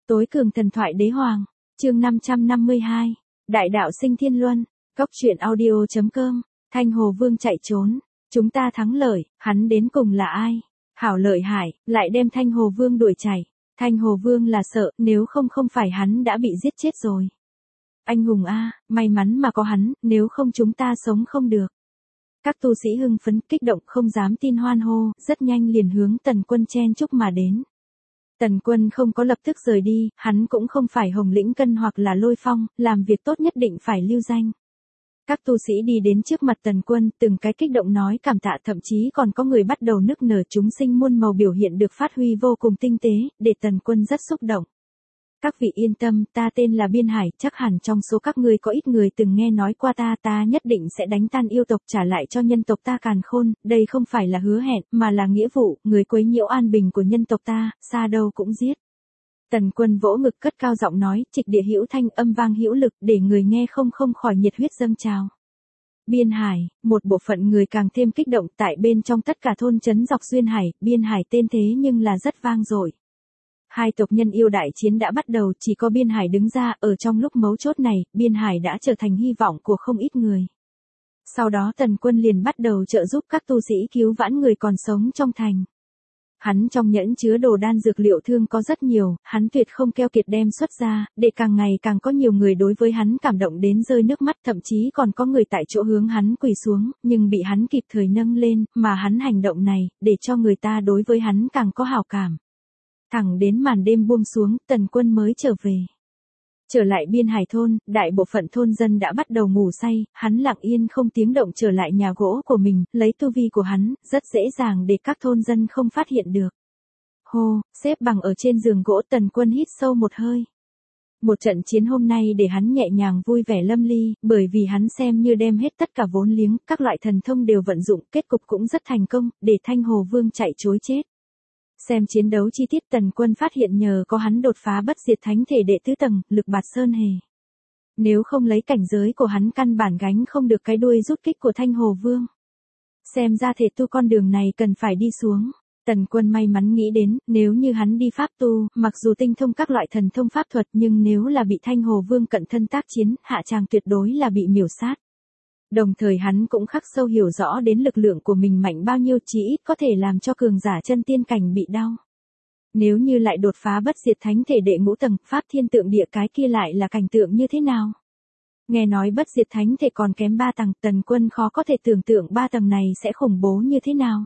Tối cường thần thoại đế hoàng, chương 552, Đại đạo sinh thiên luân, Cốc truyện audio.com, Thanh Hồ Vương chạy trốn, chúng ta thắng lợi, hắn đến cùng là ai? Hảo lợi hại, lại đem Thanh Hồ Vương đuổi chạy. Thanh Hồ Vương là sợ, nếu không phải hắn đã bị giết chết rồi. Anh hùng a, may mắn mà có hắn, nếu không chúng ta sống không được. Các tu sĩ hưng phấn kích động không dám tin hoan hô, rất nhanh liền hướng Tần Quân chen chúc mà đến. Tần Quân không có lập tức rời đi, hắn cũng không phải Hồng Lĩnh Cân hoặc là Lôi Phong, làm việc tốt nhất định phải lưu danh. Các tu sĩ đi đến trước mặt Tần Quân, từng cái kích động nói cảm tạ, thậm chí còn có người bắt đầu nức nở, chúng sinh muôn màu biểu hiện được phát huy vô cùng tinh tế, để Tần Quân rất xúc động. Các vị yên tâm, ta tên là Biên Hải, chắc hẳn trong số các ngươi có ít người từng nghe nói qua ta nhất định sẽ đánh tan yêu tộc trả lại cho nhân tộc ta càn khôn, đây không phải là hứa hẹn, mà là nghĩa vụ, người quấy nhiễu an bình của nhân tộc ta, xa đâu cũng giết. Tần Quân vỗ ngực cất cao giọng nói, trịch địa hữu thanh, âm vang hữu lực, để người nghe không khỏi nhiệt huyết dâng trào. Biên Hải, một bộ phận người càng thêm kích động, tại bên trong tất cả thôn trấn dọc Duyên Hải, Biên Hải tên thế nhưng là rất vang dội. Hai tộc nhân yêu đại chiến đã bắt đầu, chỉ có Biên Hải đứng ra, ở trong lúc mấu chốt này, Biên Hải đã trở thành hy vọng của không ít người. Sau đó Tần Quân liền bắt đầu trợ giúp các tu sĩ cứu vãn người còn sống trong thành. Hắn trong nhẫn chứa đồ đan dược liệu thương có rất nhiều, hắn tuyệt không keo kiệt đem xuất ra, để càng ngày càng có nhiều người đối với hắn cảm động đến rơi nước mắt, thậm chí còn có người tại chỗ hướng hắn quỳ xuống, nhưng bị hắn kịp thời nâng lên, mà hắn hành động này, để cho người ta đối với hắn càng có hảo cảm. Thẳng đến màn đêm buông xuống, Tần Quân mới trở về. Trở lại Biên Hải thôn, đại bộ phận thôn dân đã bắt đầu ngủ say, hắn lặng yên không tiếng động trở lại nhà gỗ của mình, lấy tu vi của hắn, rất dễ dàng để các thôn dân không phát hiện được. Hô, xếp bằng ở trên giường gỗ, Tần Quân hít sâu một hơi. Một trận chiến hôm nay để hắn nhẹ nhàng vui vẻ lâm ly, bởi vì hắn xem như đem hết tất cả vốn liếng, các loại thần thông đều vận dụng, kết cục cũng rất thành công, để Thanh Hồ Vương chạy trối chết. Xem chiến đấu chi tiết, Tần Quân phát hiện nhờ có hắn đột phá bất diệt thánh thể đệ tứ tầng, lực bạt sơn hề. Nếu không lấy cảnh giới của hắn căn bản gánh không được cái đuôi rút kích của Thanh Hồ Vương. Xem ra thể tu con đường này cần phải đi xuống. Tần Quân may mắn nghĩ đến, nếu như hắn đi pháp tu, mặc dù tinh thông các loại thần thông pháp thuật nhưng nếu là bị Thanh Hồ Vương cận thân tác chiến, hạ tràng tuyệt đối là bị miểu sát. Đồng thời hắn cũng khắc sâu hiểu rõ đến lực lượng của mình mạnh bao nhiêu, chí ít có thể làm cho cường giả chân tiên cảnh bị đau. Nếu như lại đột phá bất diệt thánh thể đệ ngũ tầng, pháp thiên tượng địa cái kia lại là cảnh tượng như thế nào? Nghe nói bất diệt thánh thể còn kém 3 tầng, Tần Quân khó có thể tưởng tượng 3 tầng này sẽ khủng bố như thế nào.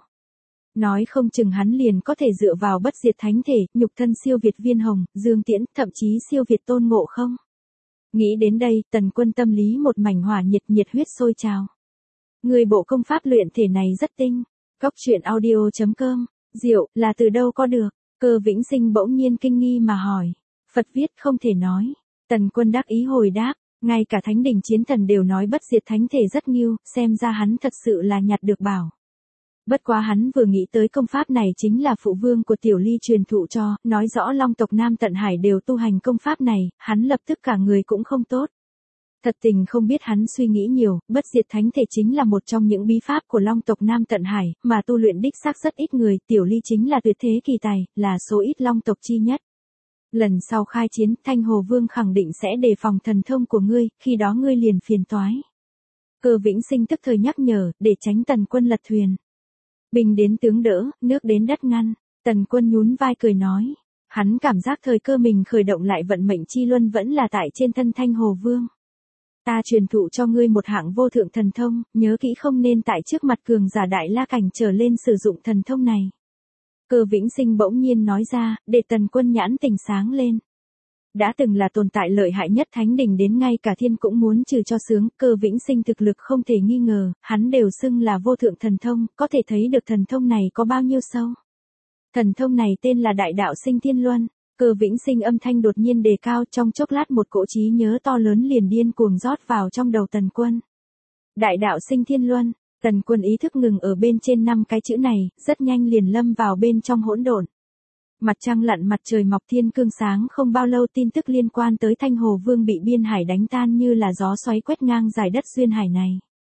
Nói không chừng hắn liền có thể dựa vào bất diệt thánh thể, nhục thân siêu việt Viên Hồng, Dương Tiễn, thậm chí siêu việt Tôn Ngộ Không. Nghĩ đến đây, Tần Quân tâm lý một mảnh hỏa nhiệt huyết sôi trào. Người bộ công pháp luyện thể này rất tinh. Cốc truyện audio.com, diệu, là từ đâu có được? Cơ Vĩnh Sinh bỗng nhiên kinh nghi mà hỏi. Phật viết không thể nói. Tần Quân đắc ý hồi đáp, ngay cả thánh đỉnh chiến thần đều nói bất diệt thánh thể rất nghiêu, xem ra hắn thật sự là nhặt được bảo. Bất quá hắn vừa nghĩ tới công pháp này chính là phụ vương của Tiểu Ly truyền thụ cho, nói rõ Long tộc Nam Tận Hải đều tu hành công pháp này, hắn lập tức cả người cũng không tốt. Thật tình không biết hắn suy nghĩ nhiều, bất diệt thánh thể chính là một trong những bí pháp của Long tộc Nam Tận Hải, mà tu luyện đích xác rất ít người, Tiểu Ly chính là tuyệt thế kỳ tài, là số ít Long tộc chi nhất. Lần sau khai chiến, Thanh Hồ Vương khẳng định sẽ đề phòng thần thông của ngươi, khi đó ngươi liền phiền toái. Cơ Vĩnh Sinh tức thời nhắc nhở, để tránh Tần Quân lật thuyền. Binh đến tướng đỡ, nước đến đất ngăn, Tần Quân nhún vai cười nói. Hắn cảm giác thời cơ mình khởi động lại vận mệnh chi luân vẫn là tại trên thân Thanh Hồ Vương. Ta truyền thụ cho ngươi một hạng vô thượng thần thông, nhớ kỹ không nên tại trước mặt cường giả đại la cảnh trở lên sử dụng thần thông này. Cơ Vĩnh Sinh bỗng nhiên nói ra, để Tần Quân nhãn tình sáng lên. Đã từng là tồn tại lợi hại nhất thánh đỉnh đến ngay cả thiên cũng muốn trừ cho sướng, Cơ Vĩnh Sinh thực lực không thể nghi ngờ, hắn đều xưng là vô thượng thần thông, có thể thấy được thần thông này có bao nhiêu sâu. Thần thông này tên là Đại đạo sinh thiên luân. Cơ Vĩnh Sinh âm thanh đột nhiên đề cao, trong chốc lát một cỗ trí nhớ to lớn liền điên cuồng rót vào trong đầu Tần Quân. Đại đạo sinh thiên luân, Tần Quân ý thức ngừng ở bên trên 5 cái chữ này, rất nhanh liền lâm vào bên trong hỗn độn. Mặt trăng lặn mặt trời mọc, thiên cương sáng, không bao lâu tin tức liên quan tới Thanh Hồ Vương bị Biên Hải đánh tan như là gió xoáy quét ngang giải đất Duyên Hải này.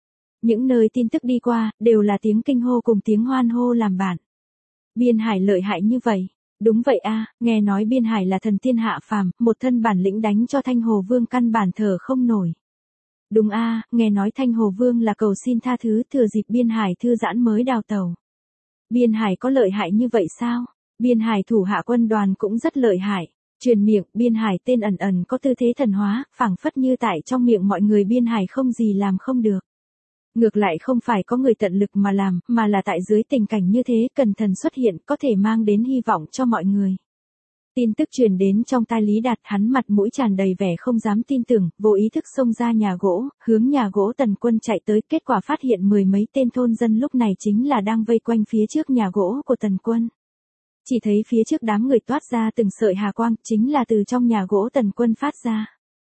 Những nơi tin tức đi qua, đều là tiếng kinh hô cùng tiếng hoan hô làm bạn. Biên Hải lợi hại như vậy, Đúng vậy a, nghe nói Biên Hải là thần tiên hạ phàm, một thân bản lĩnh đánh cho Thanh Hồ Vương căn bản thở không nổi. Đúng a, nghe nói Thanh Hồ Vương là cầu xin tha thứ thừa dịp Biên Hải thư giãn mới đào tẩu. Biên Hải có lợi hại như vậy sao? Biên Hải thủ hạ quân đoàn cũng rất lợi hại. Truyền miệng, Biên Hải tên ẩn ẩn có tư thế thần hóa, phảng phất như tại trong miệng mọi người Biên Hải không gì làm không được. Ngược lại không phải có người tận lực mà làm, mà là tại dưới tình cảnh như thế cần thần xuất hiện có thể mang đến hy vọng cho mọi người. Tin tức truyền đến trong tai Lý Đạt, hắn mặt mũi tràn đầy vẻ không dám tin tưởng, vô ý thức xông ra nhà gỗ, hướng nhà gỗ Tần Quân chạy tới, kết quả phát hiện mười mấy tên thôn dân lúc này chính là đang vây quanh phía trước nhà gỗ của Tần Quân. Chỉ thấy phía trước đám người toát ra từng sợi hà quang, chính là từ trong nhà gỗ Tần Quân phát ra.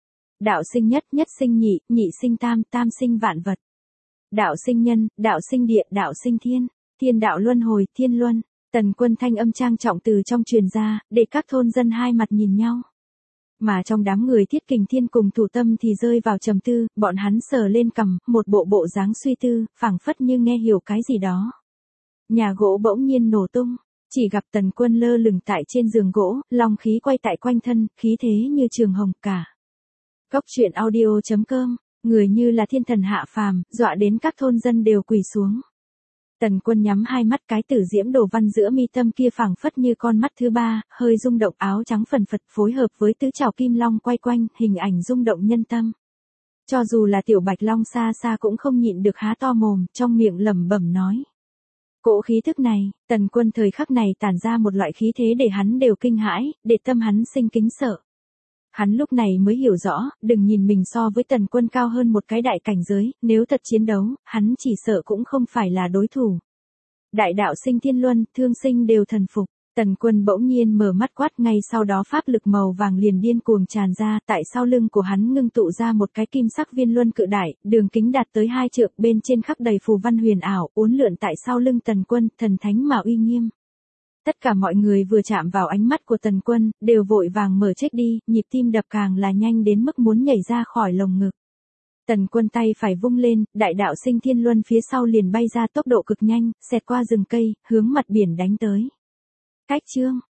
Đạo sinh nhất, nhất sinh nhị, nhị sinh tam, tam sinh vạn vật. Đạo sinh nhân, đạo sinh địa, đạo sinh thiên, thiên đạo luân hồi, thiên luân. Tần Quân thanh âm trang trọng từ trong truyền ra, để các thôn dân hai mặt nhìn nhau. Mà trong đám người Thiết Kình Thiên cùng Thủ Tâm thì rơi vào trầm tư, bọn hắn sờ lên cằm, một bộ dáng suy tư, phảng phất như nghe hiểu cái gì đó. Nhà gỗ bỗng nhiên nổ tung, chỉ gặp Tần Quân lơ lửng tại trên giường gỗ, long khí quay tại quanh thân, khí thế như trường hồng cả. Cốc truyện audio.com, người như là thiên thần hạ phàm, dọa đến các thôn dân đều quỳ xuống. Tần Quân nhắm hai mắt, cái tử diễm đồ văn giữa mi tâm kia phảng phất như con mắt thứ ba, hơi rung động, áo trắng phần phật phối hợp với tứ trảo kim long quay quanh, hình ảnh rung động nhân tâm. Cho dù là tiểu Bạch Long xa xa cũng không nhịn được há to mồm, trong miệng lẩm bẩm nói. Cỗ khí thức này, Tần Quân thời khắc này tản ra một loại khí thế để hắn đều kinh hãi, để tâm hắn sinh kính sợ. Hắn lúc này mới hiểu rõ, đừng nhìn mình so với Tần Quân cao hơn một cái đại cảnh giới, nếu thật chiến đấu, hắn chỉ sợ cũng không phải là đối thủ. Đại đạo sinh thiên luân, thương sinh đều thần phục. Tần Quân bỗng nhiên mở mắt quát, ngay sau đó pháp lực màu vàng liền điên cuồng tràn ra, tại sau lưng của hắn ngưng tụ ra một cái kim sắc viên luân cự đại, đường kính đạt tới 2 trượng, bên trên khắc đầy phù văn huyền ảo, uốn lượn tại sau lưng Tần Quân, thần thánh mà uy nghiêm. Tất cả mọi người vừa chạm vào ánh mắt của Tần Quân, đều vội vàng mở chết đi, nhịp tim đập càng là nhanh đến mức muốn nhảy ra khỏi lồng ngực. Tần Quân tay phải vung lên, đại đạo sinh thiên luân phía sau liền bay ra tốc độ cực nhanh, xẹt qua rừng cây, hướng mặt biển đánh tới. Cách chương